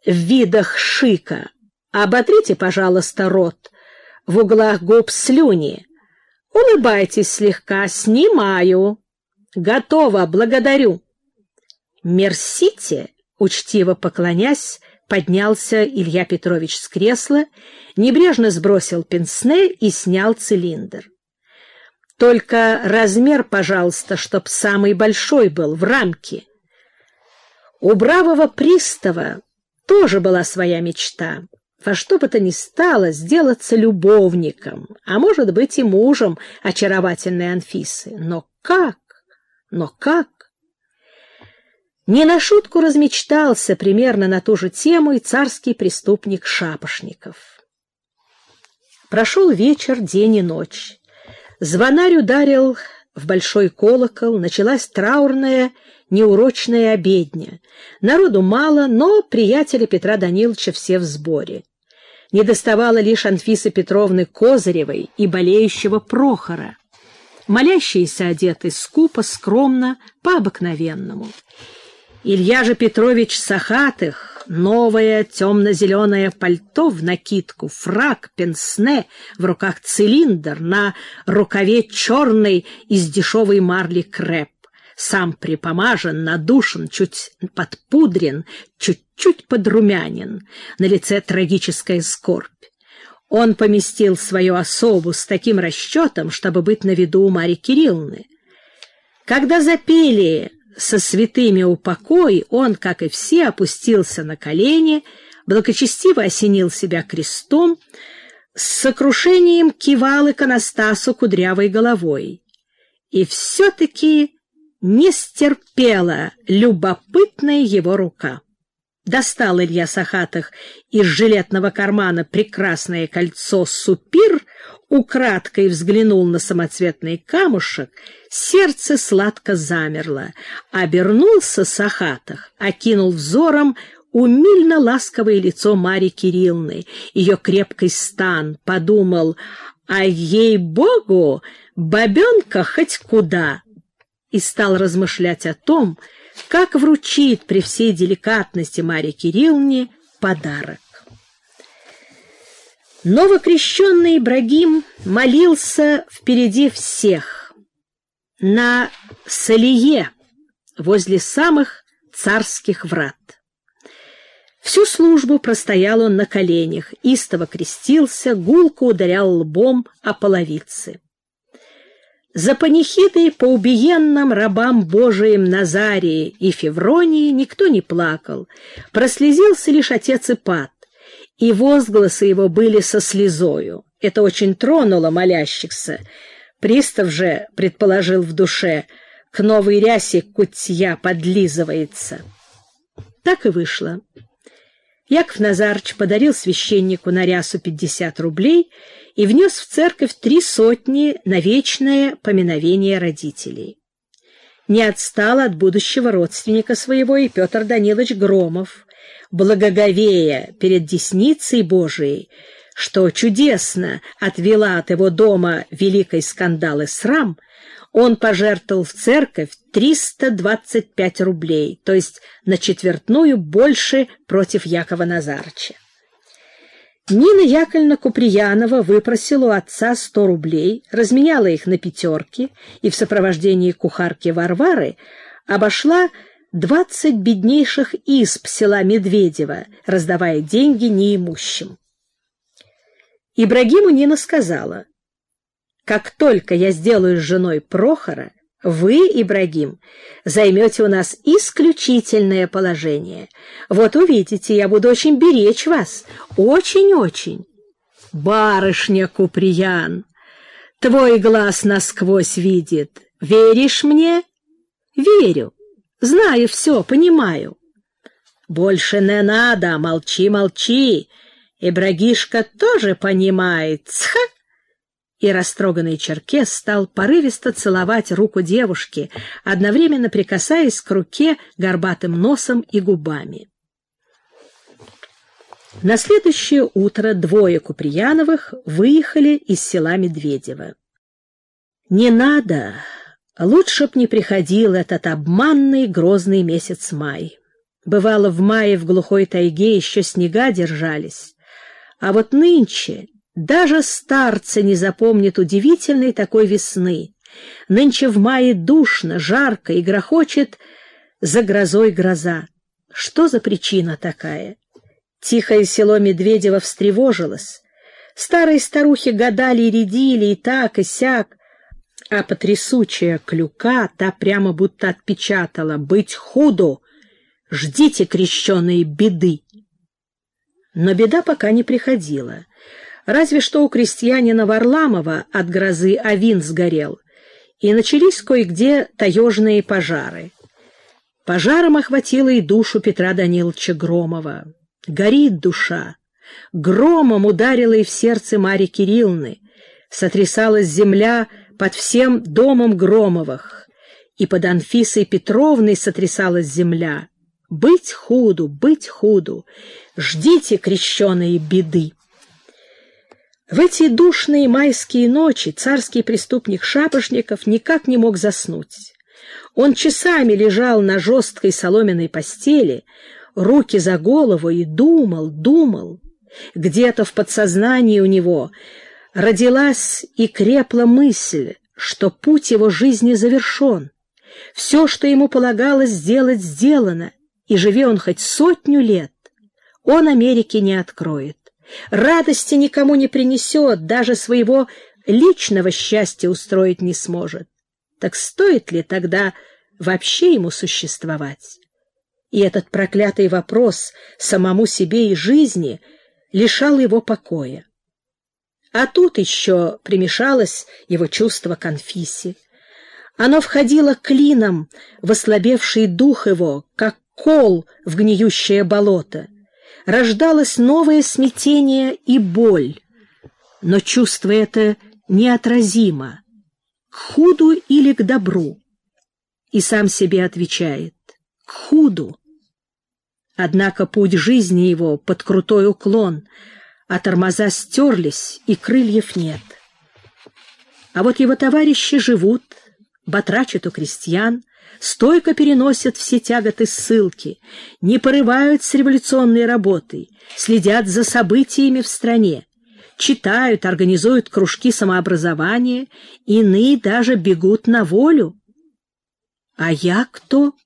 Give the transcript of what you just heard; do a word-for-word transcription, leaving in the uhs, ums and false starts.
в видах шика. Оботрите, пожалуйста, рот, в углах губ слюни. Улыбайтесь слегка, снимаю. Готово, благодарю. Мерсите, учтиво поклонясь, поднялся Илья Петрович с кресла, небрежно сбросил пенсне и снял цилиндр. Только размер, пожалуйста, чтоб самый большой был, в рамке. У бравого пристава тоже была своя мечта. Во что бы то ни стало сделаться любовником, а может быть и мужем очаровательной Анфисы. Но как? Но как? Не на шутку размечтался примерно на ту же тему и царский преступник Шапошников. Прошел вечер, день и ночь. Звонарь ударил в большой колокол, началась траурная, неурочная обедня. Народу мало, но приятели Петра Даниловича все в сборе. Недоставало лишь Анфисы Петровны Козыревой и болеющего Прохора. Молящиеся одеты скупо, скромно, по-обыкновенному. Илья же Петрович Сахатых, новое темно-зеленое пальто в накидку, фрак, пенсне, в руках цилиндр, на рукаве черный из дешевой марли креп. Сам припомажен, надушен, чуть подпудрен, чуть-чуть подрумянен, на лице трагическая скорбь. Он поместил свою особу с таким расчетом, чтобы быть на виду у Марьи Кирилловны. Когда запели «Со святыми упокой», он, как и все, опустился на колени, благочестиво осенил себя крестом, с сокрушением кивал иконостасу кудрявой головой. И все-таки не стерпела любопытная его рука. Достал Илья Сахатых из жилетного кармана прекрасное кольцо «Супир», украдкой взглянул на самоцветный камушек, сердце сладко замерло. Обернулся Сахатых, окинул взором умильно ласковое лицо Марьи Кирилловны, ее крепкий стан, подумал, а ей-богу, бабенка хоть куда, и стал размышлять о том, как вручит при всей деликатности Марье Кирилловне подарок. Новокрещенный Ибрагим молился впереди всех на Салие возле самых царских врат. Всю службу простоял он на коленях, истово крестился, гулко ударял лбом о половицы. За панихидой по убиенным рабам Божиим Назарии и Февронии никто не плакал, прослезился лишь отец Ипат, и возгласы его были со слезою. Это очень тронуло молящихся. Пристав же предположил в душе, к новой рясе кутья подлизывается. Так и вышло. Яков Назарыч подарил священнику на рясу пятьдесят рублей и внес в церковь три сотни на вечное поминовение родителей. Не отстал от будущего родственника своего и Петр Данилович Громов, благоговея перед десницей Божией, что чудесно отвела от его дома великий скандал и срам, он пожертвовал в церковь триста двадцать пять рублей, то есть на четвертную больше против Якова Назарыча. Нина Яковлевна Куприянова выпросила у отца сто рублей, разменяла их на пятерки и в сопровождении кухарки Варвары обошла двадцать беднейших изб села Медведево, раздавая деньги неимущим. Ибрагиму Нина сказала: «Как только я сделаю с женой Прохора, вы, Ибрагим, займете у нас исключительное положение. Вот увидите, я буду очень беречь вас, очень-очень». «Барышня Куприян, твой глаз насквозь видит. Веришь мне?» «Верю. Знаю все, понимаю». «Больше не надо, молчи, молчи. Ибрагишка тоже понимает. Цха!» И растроганный черкес стал порывисто целовать руку девушки, одновременно прикасаясь к руке горбатым носом и губами. На следующее утро двое Куприяновых выехали из села Медведево. Не надо, лучше б не приходил этот обманный грозный месяц май. Бывало, в мае в глухой тайге еще снега держались, а вот нынче даже старцы не запомнят удивительной такой весны. Нынче в мае душно, жарко и грохочет за грозой гроза. Что за причина такая? Тихое село Медведево встревожилось. Старые старухи гадали и рядили, и так, и сяк, а потрясучая клюка та прямо будто отпечатала: «Быть худу! Ждите, крещеные, беды!» Но беда пока не приходила. Разве что у крестьянина Варламова от грозы авин сгорел, и начались кое-где таежные пожары. Пожаром охватило и душу Петра Даниловича Громова. Горит душа. Громом ударило и в сердце Марьи Кирилловны. Сотрясалась земля под всем домом Громовых, и под Анфисой Петровной сотрясалась земля. Быть худу, быть худу, ждите, крещеные, беды. В эти душные майские ночи царский преступник Шапошников никак не мог заснуть. Он часами лежал на жесткой соломенной постели, руки за голову, и думал, думал. Где-то в подсознании у него родилась и крепла мысль, что путь его жизни завершен. Все, что ему полагалось сделать, сделано, и живи он хоть сотню лет, он Америки не откроет. Радости никому не принесет, даже своего личного счастья устроить не сможет. Так стоит ли тогда вообще ему существовать? И этот проклятый вопрос самому себе и жизни лишал его покоя. А тут еще примешалось его чувство к Анфисе. Оно входило клином в ослабевший дух его, как кол в гниющее болото. Рождалось новое смятение и боль, но чувство это неотразимо, к худу или к добру, и сам себе отвечает: к худу. Однако путь жизни его под крутой уклон, а тормоза стерлись, и крыльев нет. А вот его товарищи живут, батрачат у крестьян, стойко переносят все тяготы ссылки, не порывают с революционной работой, следят за событиями в стране, читают, организуют кружки самообразования, иные даже бегут на волю. А я кто?